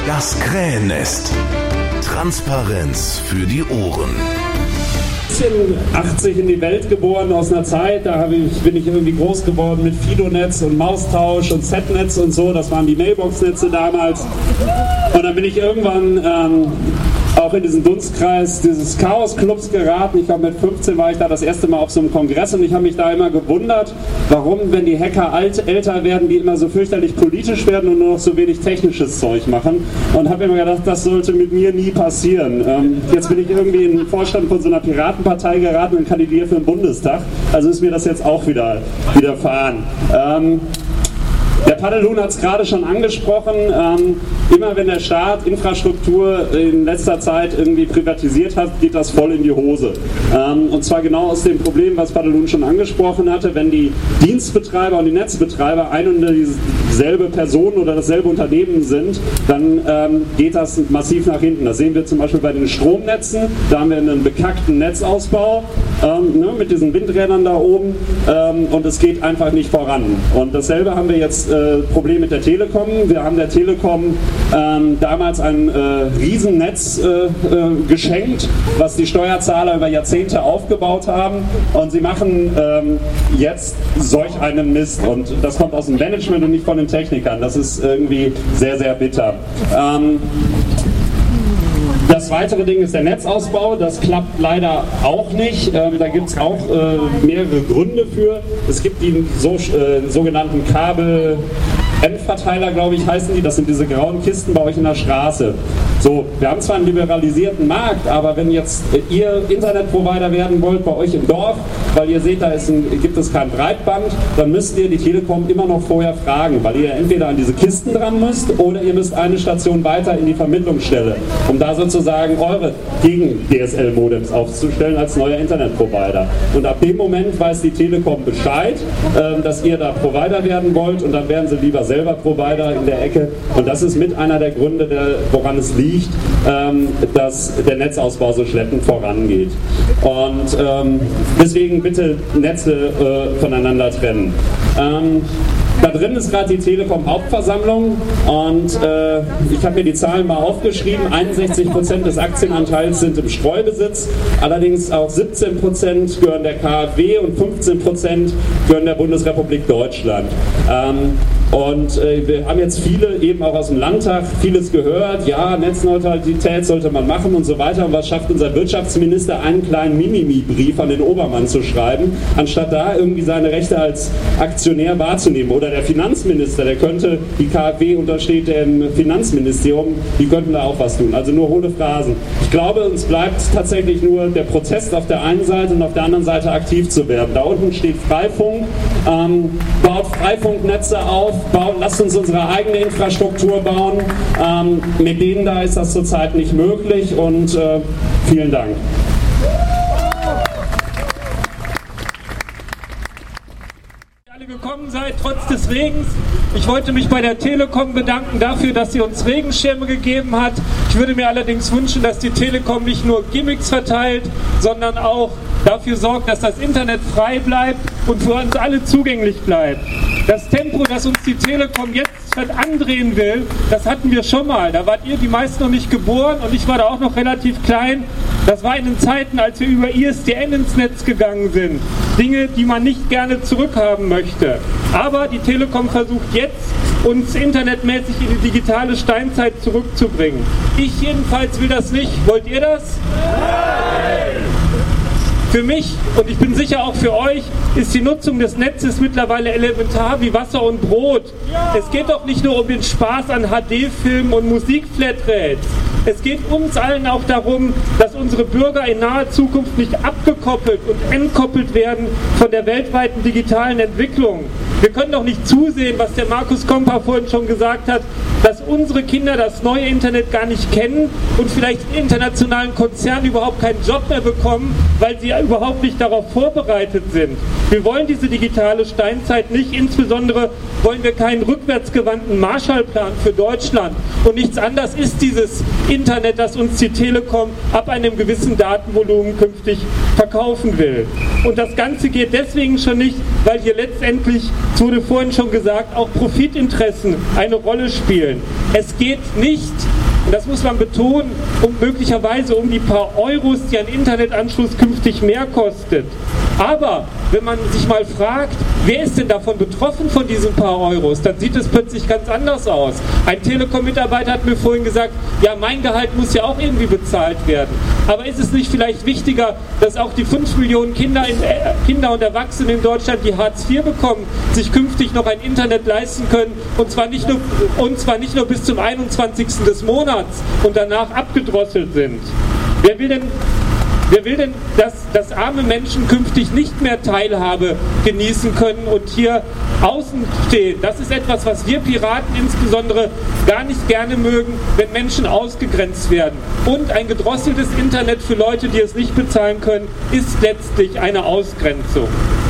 Das Krähennest. Transparenz für die Ohren. 1980 in die Welt geboren, aus einer Zeit, da bin ich irgendwie groß geworden mit Fido-Netz und Maustausch und Z-Netz und so, das waren die Mailbox-Netze damals. Und dann bin ich irgendwann auch in diesen Dunstkreis dieses Chaos-Clubs geraten. Ich glaube, mit 15 war ich da das erste Mal auf so einem Kongress und ich habe mich da immer gewundert, warum, wenn die Hacker älter werden, die immer so fürchterlich politisch werden und nur noch so wenig technisches Zeug machen. Und habe immer gedacht, das sollte mit mir nie passieren. Jetzt bin ich irgendwie in den Vorstand von so einer Piratenpartei geraten und kandidiere für den Bundestag. Also ist mir das jetzt auch widerfahren. Der Paddelhuhn hat es gerade schon angesprochen, immer wenn der Staat Infrastruktur in letzter Zeit irgendwie privatisiert hat, geht das voll in die Hose. Und zwar genau aus dem Problem, was Paddelhuhn schon angesprochen hatte, wenn die Dienstbetreiber und die Netzbetreiber ein und dieselbe Person oder dasselbe Unternehmen sind, dann geht das massiv nach hinten. Das sehen wir zum Beispiel bei den Stromnetzen, da haben wir einen bekackten Netzausbau mit diesen Windrädern da oben und es geht einfach nicht voran. Und dasselbe haben wir jetzt Problem mit der Telekom. Wir haben der Telekom damals ein Riesennetz geschenkt, was die Steuerzahler über Jahrzehnte aufgebaut haben und sie machen jetzt solch einen Mist und das kommt aus dem Management und nicht von den Technikern. Das ist irgendwie sehr, sehr bitter. Das weitere Ding ist der Netzausbau, das klappt leider auch nicht. Da gibt es auch mehrere Gründe für. Es gibt die sogenannten Kabel-Endverteiler, glaube ich, heißen die. Das sind diese grauen Kisten bei euch in der Straße. So, wir haben zwar einen liberalisierten Markt, aber wenn jetzt ihr Internetprovider werden wollt bei euch im Dorf, weil ihr seht, da gibt es kein Breitband, dann müsst ihr die Telekom immer noch vorher fragen, weil ihr entweder an diese Kisten dran müsst oder ihr müsst eine Station weiter in die Vermittlungsstelle, um da sozusagen eure Gegen-DSL-Modems aufzustellen als neuer Internetprovider. Und ab dem Moment weiß die Telekom Bescheid, dass ihr da Provider werden wollt und dann werden sie lieber selber Provider in der Ecke. Und das ist mit einer der Gründe, woran es liegt, dass der Netzausbau so schleppend vorangeht. Und deswegen bitte Netze voneinander trennen. Da drin ist gerade die Telekom-Hauptversammlung und ich habe mir die Zahlen mal aufgeschrieben. 61% des Aktienanteils sind im Streubesitz, allerdings auch 17% gehören der KfW und 15% gehören der Bundesrepublik Deutschland. Und wir haben jetzt viele eben auch aus dem Landtag vieles gehört, ja, Netzneutralität sollte man machen und so weiter. Und was schafft unser Wirtschaftsminister, einen kleinen Mimimi-Brief an den Obermann zu schreiben, anstatt da irgendwie seine Rechte als Aktionär wahrzunehmen? Oder der Finanzminister, der könnte, die KfW untersteht dem Finanzministerium, die könnten da auch was tun. Also nur hohle Phrasen. Ich glaube, uns bleibt tatsächlich nur der Protest auf der einen Seite und auf der anderen Seite aktiv zu werden. Da unten steht Freifunk, baut Freifunknetze auf, lasst uns unsere eigene Infrastruktur bauen. Mit denen da ist das zurzeit nicht möglich und vielen Dank. Gekommen seid, trotz des Regens. Ich wollte mich bei der Telekom bedanken dafür, dass sie uns Regenschirme gegeben hat. Ich würde mir allerdings wünschen, dass die Telekom nicht nur Gimmicks verteilt, sondern auch dafür sorgt, dass das Internet frei bleibt und für uns alle zugänglich bleibt. Das Tempo, das uns die Telekom jetzt andrehen will, das hatten wir schon mal. Da wart ihr die meisten noch nicht geboren und ich war da auch noch relativ klein. Das war in den Zeiten, als wir über ISDN ins Netz gegangen sind. Dinge, die man nicht gerne zurückhaben möchte. Aber die Telekom versucht jetzt, uns internetmäßig in die digitale Steinzeit zurückzubringen. Ich jedenfalls will das nicht. Wollt ihr das? Nein! Für mich, und ich bin sicher auch für euch, ist die Nutzung des Netzes mittlerweile elementar wie Wasser und Brot. Ja. Es geht doch nicht nur um den Spaß an HD-Filmen und Musikflatrates. Es geht uns allen auch darum, dass unsere Bürger in naher Zukunft nicht abgekoppelt und entkoppelt werden von der weltweiten digitalen Entwicklung. Wir können doch nicht zusehen, was der Markus Kompa vorhin schon gesagt hat, dass unsere Kinder das neue Internet gar nicht kennen und vielleicht in internationalen Konzernen überhaupt keinen Job mehr bekommen, weil sie überhaupt nicht darauf vorbereitet sind. Wir wollen diese digitale Steinzeit nicht, insbesondere wollen wir keinen rückwärtsgewandten Marshallplan für Deutschland. Und nichts anderes ist dieses Internet, das uns die Telekom ab einem gewissen Datenvolumen künftig verkaufen will. Und das Ganze geht deswegen schon nicht, weil hier letztendlich, es wurde vorhin schon gesagt, auch Profitinteressen eine Rolle spielen. Es geht nicht Und das muss man betonen, möglicherweise um die paar Euros, die ein Internetanschluss künftig mehr kostet. Aber wenn man sich mal fragt, wer ist denn davon betroffen von diesen paar Euros, dann sieht es plötzlich ganz anders aus. Ein Telekom-Mitarbeiter hat mir vorhin gesagt, ja, mein Gehalt muss ja auch irgendwie bezahlt werden. Aber ist es nicht vielleicht wichtiger, dass auch die 5 Millionen Kinder und Erwachsene in Deutschland, die Hartz IV bekommen, sich künftig noch ein Internet leisten können, und zwar nicht nur bis zum 21. des Monats und danach abgedrosselt sind? Wer will denn, dass arme Menschen künftig nicht mehr Teilhabe genießen können und hier außen stehen? Das ist etwas, was wir Piraten insbesondere gar nicht gerne mögen, wenn Menschen ausgegrenzt werden. Und ein gedrosseltes Internet für Leute, die es nicht bezahlen können, ist letztlich eine Ausgrenzung.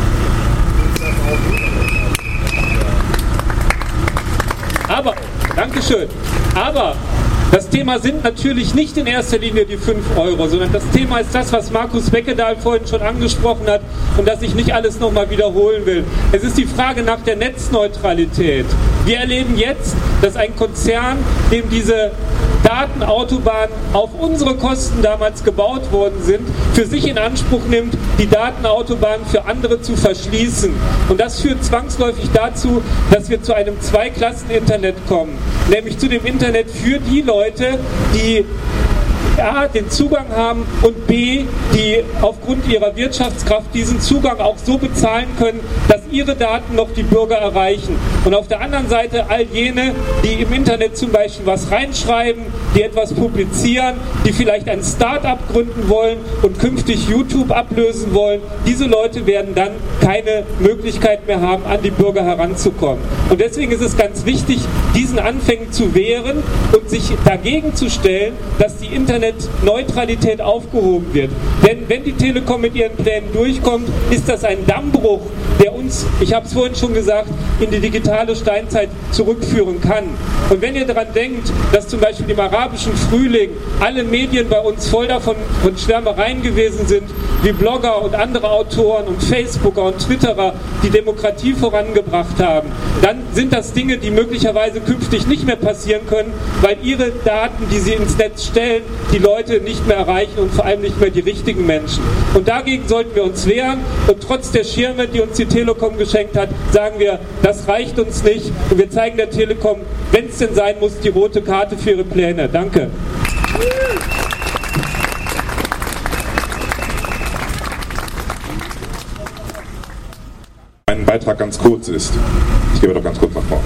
Aber das Thema sind natürlich nicht in erster Linie die 5 Euro, sondern das Thema ist das, was Markus Beckedahl vorhin schon angesprochen hat und das ich nicht alles nochmal wiederholen will. Es ist die Frage nach der Netzneutralität. Wir erleben jetzt, dass ein Konzern, dem diese Datenautobahnen auf unsere Kosten damals gebaut worden sind, für sich in Anspruch nimmt, die Datenautobahnen für andere zu verschließen. Und das führt zwangsläufig dazu, dass wir zu einem Zweiklassen-Internet kommen. Nämlich zu dem Internet für die Leute, die A, den Zugang haben und B, die aufgrund ihrer Wirtschaftskraft diesen Zugang auch so bezahlen können, dass ihre Daten noch die Bürger erreichen. Und auf der anderen Seite all jene, die im Internet zum Beispiel was reinschreiben, die etwas publizieren, die vielleicht ein Start-up gründen wollen und künftig YouTube ablösen wollen, diese Leute werden dann keine Möglichkeit mehr haben, an die Bürger heranzukommen. Und deswegen ist es ganz wichtig, diesen Anfängen zu wehren und sich dagegen zu stellen, dass die Internetneutralität aufgehoben wird. Denn wenn die Telekom mit ihren Plänen durchkommt, ist das ein Dammbruch, der uns, ich habe es vorhin schon gesagt, in die digitale Steinzeit zurückführen kann. Und wenn ihr daran denkt, dass zum Beispiel im arabischen Frühling alle Medien bei uns voll davon von Schwärmereien gewesen sind, wie Blogger und andere Autoren und Facebooker und Twitterer die Demokratie vorangebracht haben, dann sind das Dinge, die möglicherweise künftig nicht mehr passieren können, weil ihre Daten, die sie ins Netz stellen, die Leute nicht mehr erreichen und vor allem nicht mehr die richtigen Menschen. Und dagegen sollten wir uns wehren und trotz der Schirme, die uns die Telekom geschenkt hat, sagen wir, das reicht uns nicht und wir zeigen der Telekom, wenn es denn sein muss, die rote Karte für ihre Pläne. Danke. Mein Beitrag ganz kurz ist. Ich gebe doch ganz kurz nach vorne.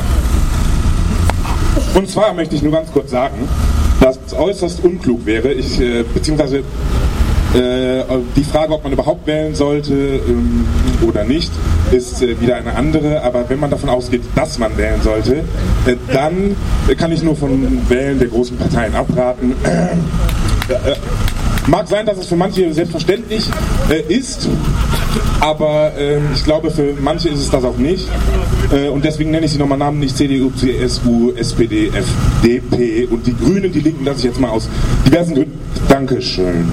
Und zwar möchte ich nur ganz kurz sagen, dass es äußerst unklug wäre, beziehungsweise die Frage, ob man überhaupt wählen sollte oder nicht, ist wieder eine andere. Aber wenn man davon ausgeht, dass man wählen sollte, dann kann ich nur von Wählen der großen Parteien abraten. Mag sein, dass es für manche selbstverständlich ist, aber ich glaube, für manche ist es das auch nicht. Und deswegen nenne ich sie nochmal namentlich CDU, CSU, SPD, FDP und die Grünen, die Linken lasse ich jetzt mal aus diversen Gründen. Dankeschön.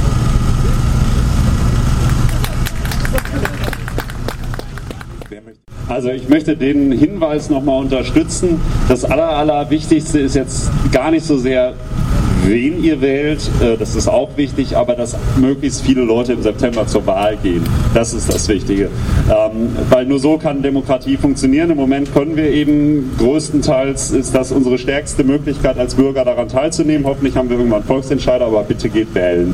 Also ich möchte den Hinweis nochmal unterstützen. Das Allerwichtigste ist jetzt gar nicht so sehr, wen ihr wählt, das ist auch wichtig, aber dass möglichst viele Leute im September zur Wahl gehen. Das ist das Wichtige. Weil nur so kann Demokratie funktionieren. Im Moment können wir eben, größtenteils ist das unsere stärkste Möglichkeit als Bürger daran teilzunehmen. Hoffentlich haben wir irgendwann Volksentscheider, aber bitte geht wählen.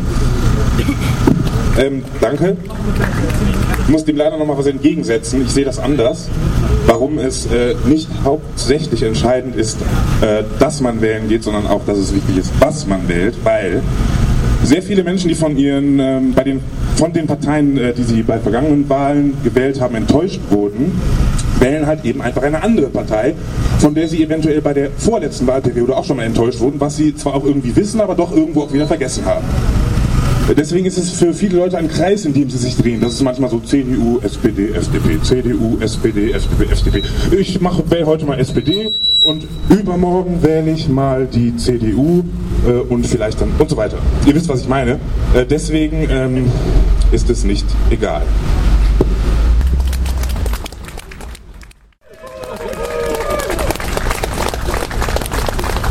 Danke. Ich muss dem leider noch mal was entgegensetzen. Ich sehe das anders. Warum es nicht hauptsächlich entscheidend ist, dass man wählen geht, sondern auch, dass es wichtig ist, was man wählt, weil sehr viele Menschen, die von den Parteien, die sie bei vergangenen Wahlen gewählt haben, enttäuscht wurden, wählen halt eben einfach eine andere Partei, von der sie eventuell bei der vorletzten Wahlperiode auch schon mal enttäuscht wurden, was sie zwar auch irgendwie wissen, aber doch irgendwo auch wieder vergessen haben. Deswegen ist es für viele Leute ein Kreis, in dem sie sich drehen. Das ist manchmal so CDU, SPD, FDP, CDU, SPD, FDP, FDP. Ich wähle heute mal SPD und übermorgen wähle ich mal die CDU und vielleicht dann und so weiter. Ihr wisst, was ich meine. Deswegen ist es nicht egal.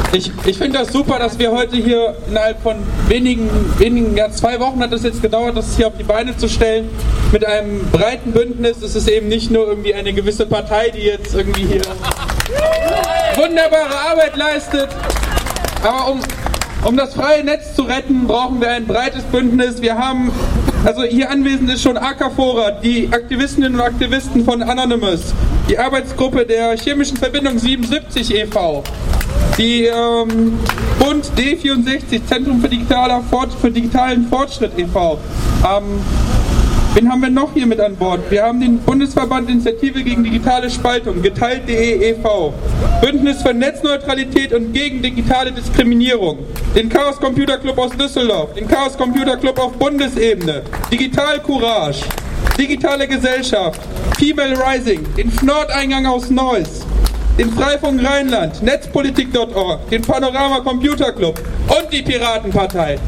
Ich finde das super, dass wir heute hier innerhalb von wenigen 2 Wochen hat es jetzt gedauert, das hier auf die Beine zu stellen, mit einem breiten Bündnis. Es ist eben nicht nur irgendwie eine gewisse Partei, die jetzt irgendwie hier wunderbare Arbeit leistet, aber um das freie Netz zu retten, brauchen wir ein breites Bündnis. Wir haben, also hier anwesend ist schon AKFORA, die Aktivistinnen und Aktivisten von Anonymous, die Arbeitsgruppe der Chemischen Verbindung 77 e.V., die Bund D64, Zentrum für digitalen Fortschritt e.V. Wen haben wir noch hier mit an Bord? Wir haben den Bundesverband Initiative gegen digitale Spaltung, geteilt.de e.V., Bündnis für Netzneutralität und gegen digitale Diskriminierung, den Chaos Computer Club aus Düsseldorf, den Chaos Computer Club auf Bundesebene, Digital Courage, Digitale Gesellschaft, Female Rising, den Nordeingang aus Neuss, den Freifunk Rheinland, Netzpolitik.org, den Panorama Computer Club und die Piratenpartei.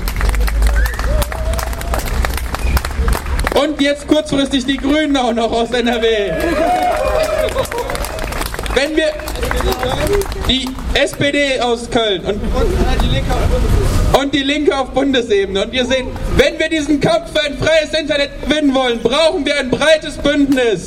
Und jetzt kurzfristig die Grünen auch noch aus NRW. Wenn wir die SPD aus Köln und die Linke auf Bundesebene, und wir sehen, wenn wir diesen Kampf für ein freies Internet gewinnen wollen, brauchen wir ein breites Bündnis.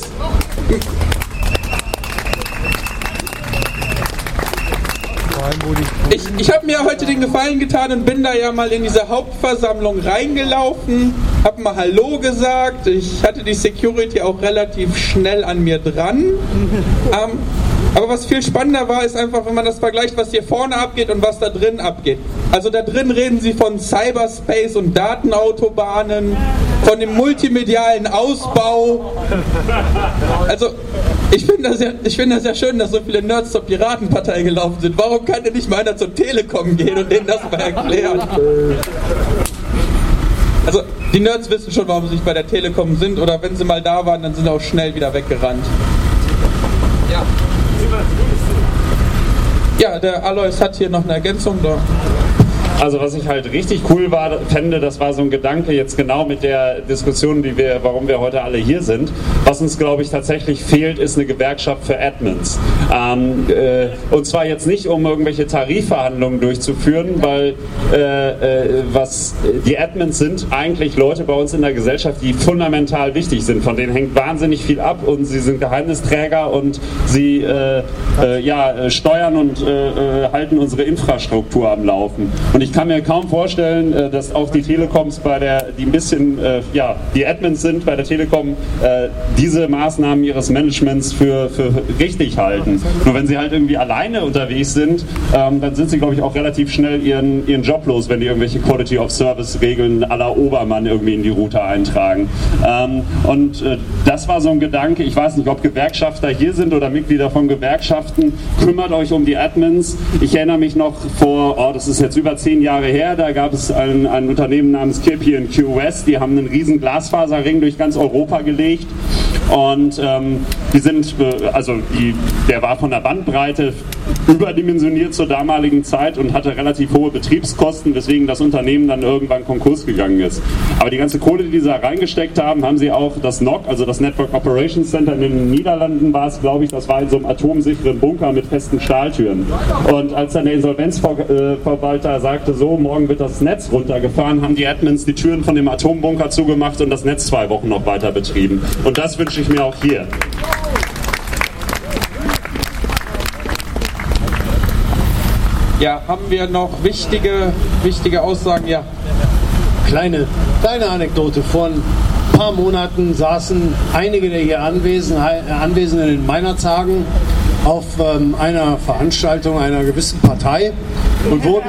Ich habe mir heute den Gefallen getan und bin da ja mal in diese Hauptversammlung reingelaufen, habe mal Hallo gesagt. Ich hatte die Security auch relativ schnell an mir dran. Aber was viel spannender war, ist einfach, wenn man das vergleicht, was hier vorne abgeht und was da drin abgeht. Also da drin reden sie von Cyberspace und Datenautobahnen, von dem multimedialen Ausbau. Also ich finde das ja schön, dass so viele Nerds zur Piratenpartei gelaufen sind. Warum kann denn nicht mal einer zur Telekom gehen und denen das mal erklären? Also die Nerds wissen schon, warum sie nicht bei der Telekom sind, oder wenn sie mal da waren, dann sind sie auch schnell wieder weggerannt. Ja, der Alois hat hier noch eine Ergänzung da. Also was ich halt richtig cool fände, das war so ein Gedanke jetzt genau mit der Diskussion, warum wir heute alle hier sind. Was uns, glaube ich, tatsächlich fehlt, ist eine Gewerkschaft für Admins. Und zwar jetzt nicht, um irgendwelche Tarifverhandlungen durchzuführen, weil die Admins sind eigentlich Leute bei uns in der Gesellschaft, die fundamental wichtig sind. Von denen hängt wahnsinnig viel ab und sie sind Geheimnisträger und sie steuern und halten unsere Infrastruktur am Laufen. Und ich kann mir kaum vorstellen, dass auch die Telekoms die ein bisschen die Admins sind bei der Telekom, diese Maßnahmen ihres Managements für richtig halten. Nur wenn sie halt irgendwie alleine unterwegs sind, dann sind sie, glaube ich, auch relativ schnell ihren Job los, wenn die irgendwelche Quality of Service Regeln à la Obermann irgendwie in die Router eintragen. Das war so ein Gedanke. Ich weiß nicht, ob Gewerkschafter hier sind oder Mitglieder von Gewerkschaften. Kümmert euch um die Admins. Ich erinnere mich noch das ist jetzt über 10 Jahre her, da gab es ein Unternehmen namens KPNQ West, die haben einen riesen Glasfaserring durch ganz Europa gelegt und der war von der Bandbreite überdimensioniert zur damaligen Zeit und hatte relativ hohe Betriebskosten, weswegen das Unternehmen dann irgendwann Konkurs gegangen ist. Aber die ganze Kohle, die sie da reingesteckt haben sie auch das NOC, also das Network Operations Center in den Niederlanden war es, glaube ich, das war in so einem atomsicheren Bunker mit festen Stahltüren. Und als dann der Insolvenzverwalter sagte, so, morgen wird das Netz runtergefahren, haben die Admins die Türen von dem Atombunker zugemacht und das Netz 2 Wochen noch weiter betrieben. Und das wünsche ich mir auch hier. Ja, haben wir noch wichtige Aussagen? Ja. Kleine Anekdote. Vor ein paar Monaten saßen einige der hier Anwesenden in Meinerzhagen auf einer Veranstaltung einer gewissen Partei und wurden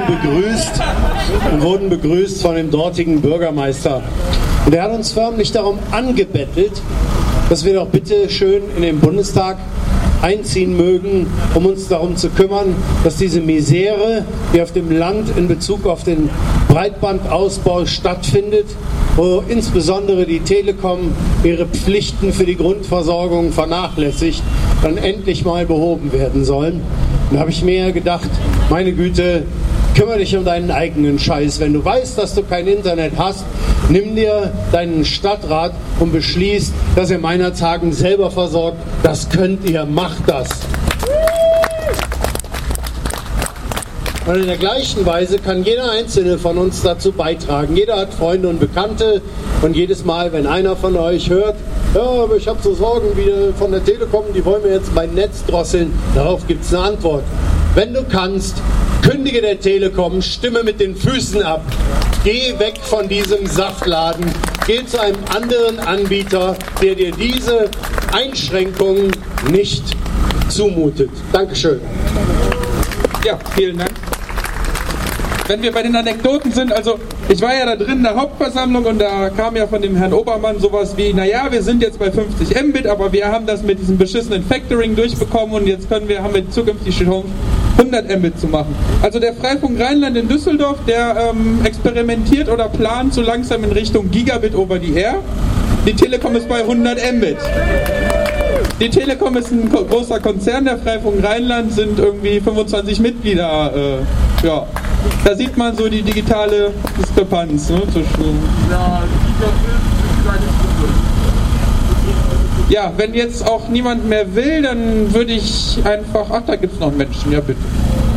begrüßt von dem dortigen Bürgermeister. Und er hat uns förmlich darum angebettelt, dass wir doch bitte schön in den Bundestag einziehen mögen, um uns darum zu kümmern, dass diese Misere, die auf dem Land in Bezug auf den Breitbandausbau stattfindet, wo insbesondere die Telekom ihre Pflichten für die Grundversorgung vernachlässigt, dann endlich mal behoben werden sollen. Und da habe ich mir gedacht, meine Güte, kümmere dich um deinen eigenen Scheiß. Wenn du weißt, dass du kein Internet hast, nimm dir deinen Stadtrat und beschließ, dass ihr Meinerzhagen selber versorgt. Das könnt ihr, macht das. Und in der gleichen Weise kann jeder Einzelne von uns dazu beitragen. Jeder hat Freunde und Bekannte und jedes Mal, wenn einer von euch hört, ja, aber ich habe so Sorgen wie von der Telekom, die wollen mir jetzt mein Netz drosseln, darauf gibt es eine Antwort. Wenn du kannst, kündige der Telekom, stimme mit den Füßen ab. Geh weg von diesem Saftladen, geh zu einem anderen Anbieter, der dir diese Einschränkungen nicht zumutet. Dankeschön. Ja, vielen Dank. Wenn wir bei den Anekdoten sind, also ich war ja da drin in der Hauptversammlung und da kam ja von dem Herrn Obermann sowas wie, naja, wir sind jetzt bei 50 Mbit, aber wir haben das mit diesem beschissenen Factoring durchbekommen und jetzt haben wir zukünftig die Chance, 100 Mbit zu machen. Also der Freifunk Rheinland in Düsseldorf, der experimentiert oder plant so langsam in Richtung Gigabit over the Air. Die Telekom ist bei 100 Mbit. Die Telekom ist ein großer Konzern, der Freifunk Rheinland sind irgendwie 25 Mitglieder. Ja, da sieht man so die digitale Diskrepanz. Ne, ja, wenn jetzt auch niemand mehr will, dann würde ich einfach... Ach, da gibt es noch Menschen, ja bitte.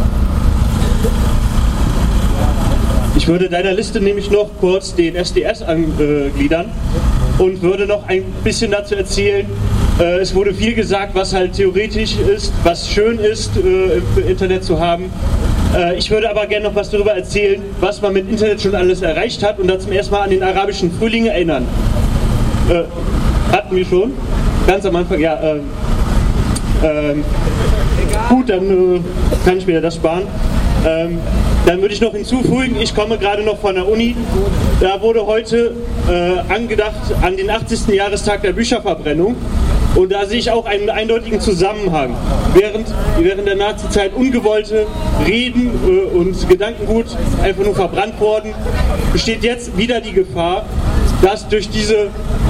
Ich würde deiner Liste nämlich noch kurz den SDS angliedern und würde noch ein bisschen dazu erzählen. Es wurde viel gesagt, was halt theoretisch ist, was schön ist, im Internet zu haben. Ich würde aber gerne noch was darüber erzählen, was man mit Internet schon alles erreicht hat und da zum ersten Mal an den arabischen Frühling erinnern. Hatten wir schon, ganz am Anfang, ja. Gut, dann kann ich mir das sparen. Dann würde ich noch hinzufügen, ich komme gerade noch von der Uni, da wurde heute angedacht an den 80. Jahrestag der Bücherverbrennung und da sehe ich auch einen eindeutigen Zusammenhang. Während der Nazizeit ungewollte Reden und Gedankengut einfach nur verbrannt wurden, besteht jetzt wieder die Gefahr, dass durch diese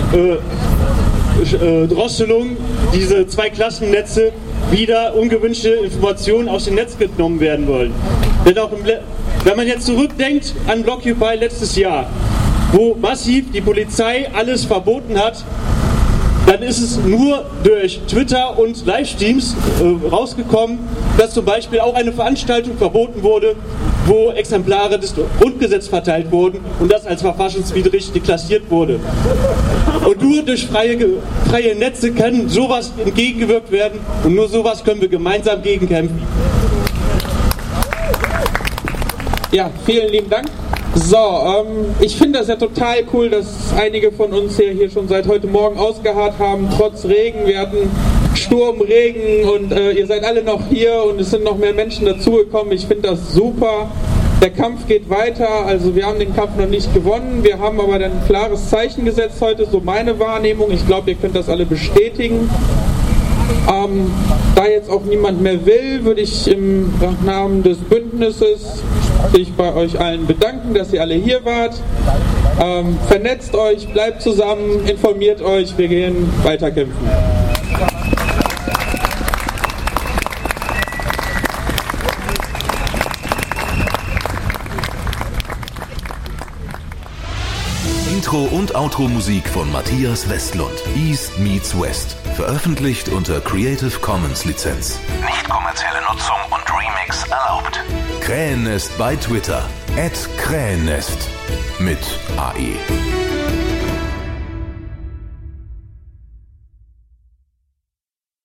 Drosselung, diese Zweiklassennetze, wieder ungewünschte Informationen aus dem Netz genommen werden wollen. Denn auch wenn man jetzt zurückdenkt an Blockupy letztes Jahr, wo massiv die Polizei alles verboten hat, dann ist es nur durch Twitter und Livestreams rausgekommen, dass zum Beispiel auch eine Veranstaltung verboten wurde, wo Exemplare des Grundgesetzes verteilt wurden und das als verfassungswidrig deklassiert wurde. Und nur durch freie Netze kann sowas entgegengewirkt werden und nur sowas können wir gemeinsam gegenkämpfen. Ja, vielen lieben Dank. So, ich finde das ja total cool, dass einige von uns hier schon seit heute Morgen ausgeharrt haben, trotz Regen. Wir hatten Sturm, Regen und ihr seid alle noch hier und es sind noch mehr Menschen dazugekommen. Ich finde das super. Der Kampf geht weiter, also wir haben den Kampf noch nicht gewonnen, wir haben aber dann ein klares Zeichen gesetzt heute, so meine Wahrnehmung. Ich glaube, ihr könnt das alle bestätigen. Da jetzt auch niemand mehr will, würde ich im Namen des Bündnisses sich bei euch allen bedanken, dass ihr alle hier wart. Vernetzt euch, bleibt zusammen, informiert euch, wir gehen weiterkämpfen. Intro- und Outro-Musik von Matthias Westlund. East meets West. Veröffentlicht unter Creative Commons Lizenz. Nicht kommerzielle Nutzung und Remix erlaubt. Krähennest bei Twitter. @Krähennest mit AE.